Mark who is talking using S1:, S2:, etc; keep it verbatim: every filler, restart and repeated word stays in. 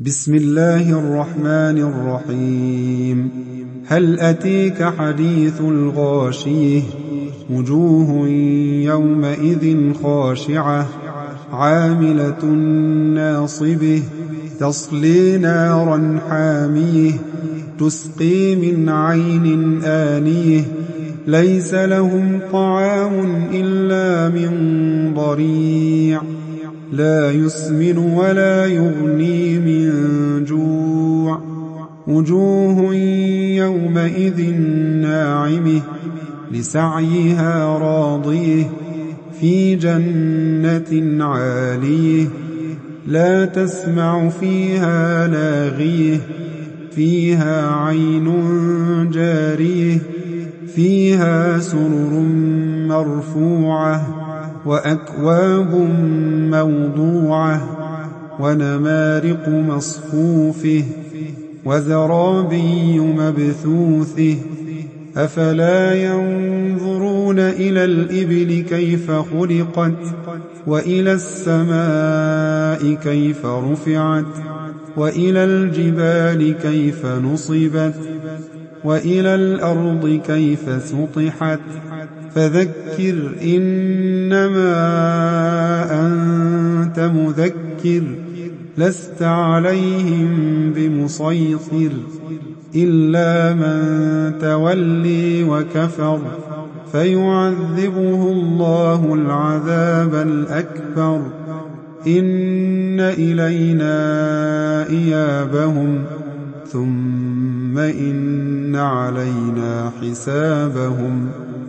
S1: بسم الله الرحمن الرحيم. هل أتيك حديث الغاشية؟ وجوه يومئذ خاشعة عاملة ناصبة تصلي نارا حامية تسقي من عين آنية ليس لهم طعام إلا من ضريع لا يسمن ولا يغني من جوع. وجوه يومئذ ناعمة لسعيها راضية في جنة عالية لا تسمع فيها لاغية فيها عين جارية فيها سرر مرفوعة وأكواب موضوعة ونمارق مصفوفة وزرابي مبثوثة أفلا ينظرون إلى الإبل كيف خلقت وإلى السماء كيف رفعت وإلى الجبال كيف نصبت وإلى الأرض كيف سطحت فذكر إنما أنت مذكر لست عليهم بمسيطر إلا من تولي وكفر فيعذبه الله العذاب الأكبر إن إلينا إيابهم ثم إن علينا حسابهم